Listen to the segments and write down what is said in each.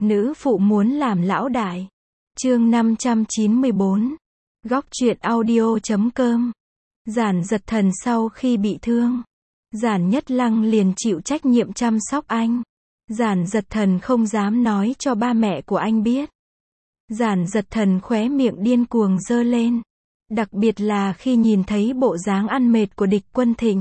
Nữ phụ muốn làm lão đại. Chương 594. Góc truyện audio.com. Giản Dật Thần sau khi bị thương, Giản Nhất Lăng liền chịu trách nhiệm chăm sóc anh. Giản Dật Thần không dám nói cho ba mẹ của anh biết. Giản Dật Thần khóe miệng điên cuồng giơ lên. Đặc biệt là khi nhìn thấy bộ dáng ăn mệt của Địch Quân Thịnh.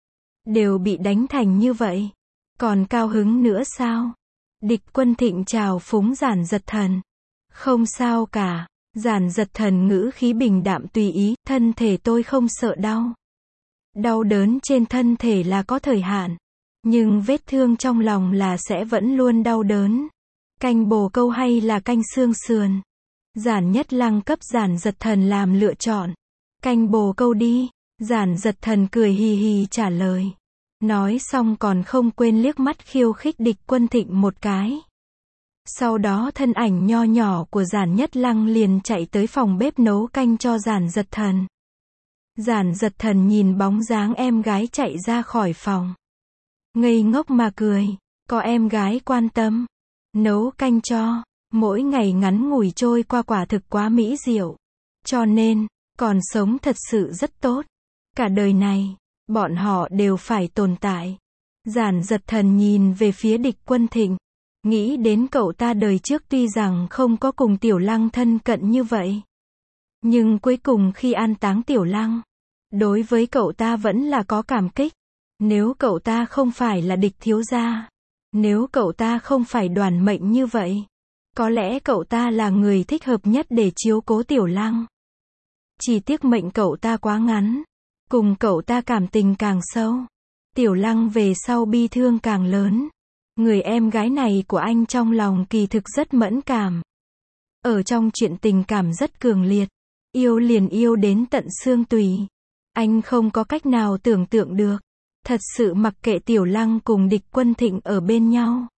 Đều bị đánh thành như vậy. Còn cao hứng nữa sao? Địch Quân Thịnh chào phúng Giản Dật Thần. Không sao cả. Giản Dật Thần ngữ khí bình đạm tùy ý, thân thể tôi không sợ đau. Đau đớn trên thân thể là có thời hạn. Nhưng vết thương trong lòng là sẽ vẫn luôn đau đớn. Canh bồ câu hay là canh xương sườn? Giản Nhất Lăng cấp Giản Dật Thần làm lựa chọn. Canh bồ câu đi. Giản Dật Thần cười hì hì trả lời. Nói xong còn không quên liếc mắt khiêu khích Địch Quân Thịnh một cái. Sau đó thân ảnh nho nhỏ của Giản Nhất Lăng liền chạy tới phòng bếp nấu canh cho Giản Dật Thần. Giản Dật Thần nhìn bóng dáng em gái chạy ra khỏi phòng. Ngây ngốc mà cười. Có em gái quan tâm. Nấu canh cho. Mỗi ngày ngắn ngủi trôi qua quả thực quá mỹ diệu. Cho nên, còn sống thật sự rất tốt. Cả đời này, bọn họ đều phải tồn tại. Giản Dật Thần nhìn về phía Địch Quân Thịnh. Nghĩ đến cậu ta đời trước tuy rằng không có cùng Tiểu Lăng thân cận như vậy. Nhưng cuối cùng khi an táng Tiểu Lăng, đối với cậu ta vẫn là có cảm kích. Nếu cậu ta không phải là Địch thiếu gia, nếu cậu ta không phải đoàn mệnh như vậy, có lẽ cậu ta là người thích hợp nhất để chiếu cố Tiểu Lăng. Chỉ tiếc mệnh cậu ta quá ngắn, cùng cậu ta cảm tình càng sâu. Tiểu Lăng về sau bi thương càng lớn. Người em gái này của anh trong lòng kỳ thực rất mẫn cảm. Ở trong chuyện tình cảm rất cường liệt. Yêu liền yêu đến tận xương tủy. Anh không có cách nào tưởng tượng được. Thật sự mặc kệ Tiểu Lăng cùng Địch Quân Thịnh ở bên nhau.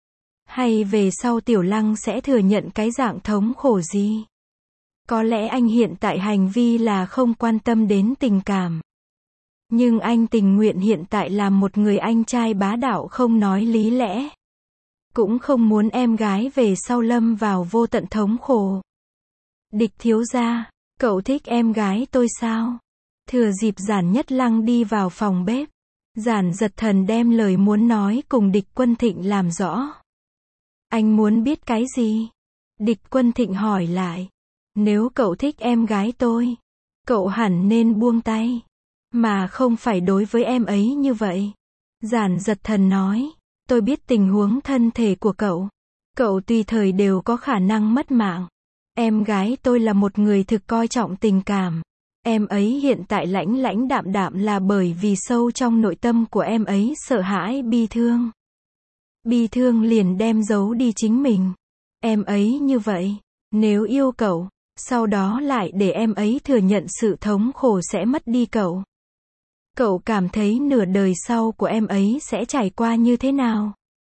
Hay về sau Tiểu Lăng sẽ thừa nhận cái dạng thống khổ gì. Có lẽ anh hiện tại hành vi là không quan tâm đến tình cảm. Nhưng anh tình nguyện hiện tại làm một người anh trai bá đạo không nói lý lẽ. Cũng không muốn em gái về sau lâm vào vô tận thống khổ. Địch thiếu gia, cậu thích em gái tôi sao? Thừa dịp Giản Nhất Lăng đi vào phòng bếp, Giản Dật Thần đem lời muốn nói cùng Địch Quân Thịnh làm rõ. Anh muốn biết cái gì? Địch Quân Thịnh hỏi lại. Nếu cậu thích em gái tôi, cậu hẳn nên buông tay. Mà không phải đối với em ấy như vậy. Giản Dật Thần nói. Tôi biết tình huống thân thể của cậu. Cậu tùy thời đều có khả năng mất mạng. Em gái tôi là một người thực coi trọng tình cảm. Em ấy hiện tại lãnh lãnh đạm đạm là bởi vì sâu trong nội tâm của em ấy sợ hãi bi thương. Bi thương liền đem giấu đi chính mình. Em ấy như vậy, nếu yêu cậu, sau đó lại để em ấy thừa nhận sự thống khổ sẽ mất đi cậu. Cậu cảm thấy nửa đời sau của em ấy sẽ trải qua như thế nào?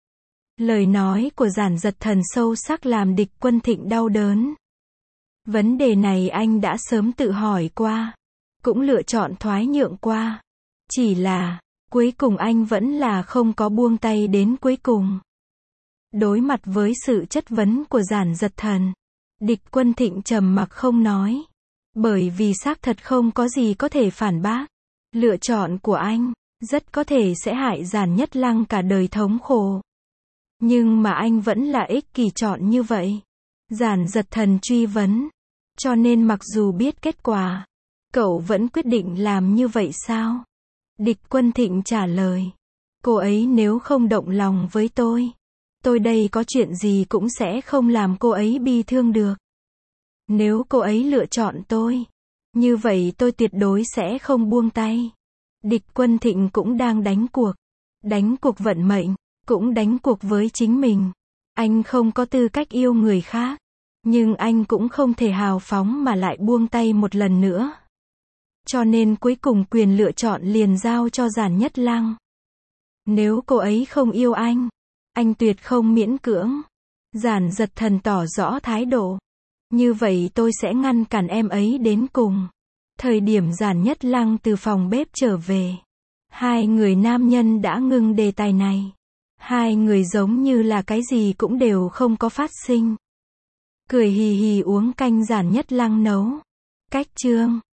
Lời nói của Giản Dật Thần sâu sắc làm Địch Quân Thịnh đau đớn. Vấn đề này anh đã sớm tự hỏi qua. Cũng lựa chọn thoái nhượng qua. Chỉ là, cuối cùng anh vẫn là không có buông tay đến cuối cùng. Đối mặt với sự chất vấn của Giản Dật Thần, Địch Quân Thịnh trầm mặc không nói. Bởi vì xác thật không có gì có thể phản bác. Lựa chọn của anh, rất có thể sẽ hại Giản Nhất Lăng cả đời thống khổ. Nhưng mà anh vẫn là ích kỷ chọn như vậy. Giản Dật Thần truy vấn. Cho nên mặc dù biết kết quả, cậu vẫn quyết định làm như vậy sao? Địch Quân Thịnh trả lời. Cô ấy nếu không động lòng với tôi đây có chuyện gì cũng sẽ không làm cô ấy bi thương được. Nếu cô ấy lựa chọn tôi, như vậy tôi tuyệt đối sẽ không buông tay. Địch Quân Thịnh cũng đang đánh cuộc vận mệnh, cũng đánh cuộc với chính mình. Anh không có tư cách yêu người khác, nhưng anh cũng không thể hào phóng mà lại buông tay một lần nữa. Cho nên cuối cùng quyền lựa chọn liền giao cho Giản Nhất Lăng. Nếu cô ấy không yêu anh tuyệt không miễn cưỡng. Giản Dật Thần tỏ rõ thái độ. Như vậy tôi sẽ ngăn cản em ấy đến cùng. Thời điểm Giản Nhất Lăng từ phòng bếp trở về, hai người nam nhân đã ngưng đề tài này. Hai người giống như là cái gì cũng đều không có phát sinh. Cười hì hì uống canh Giản Nhất Lăng nấu. Cách chương